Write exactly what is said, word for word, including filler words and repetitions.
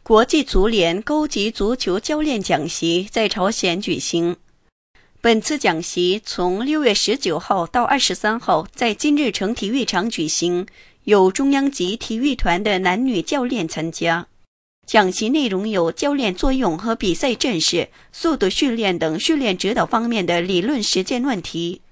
国际足联高级足球教练讲习在朝鲜举行。本次讲习从六月十九号到二十三号在金日成体育场举行，有中央级体育团的男女教练参加。讲习内容有教练作用和比赛阵势、速度训练等训练指导方面的理论实践问题。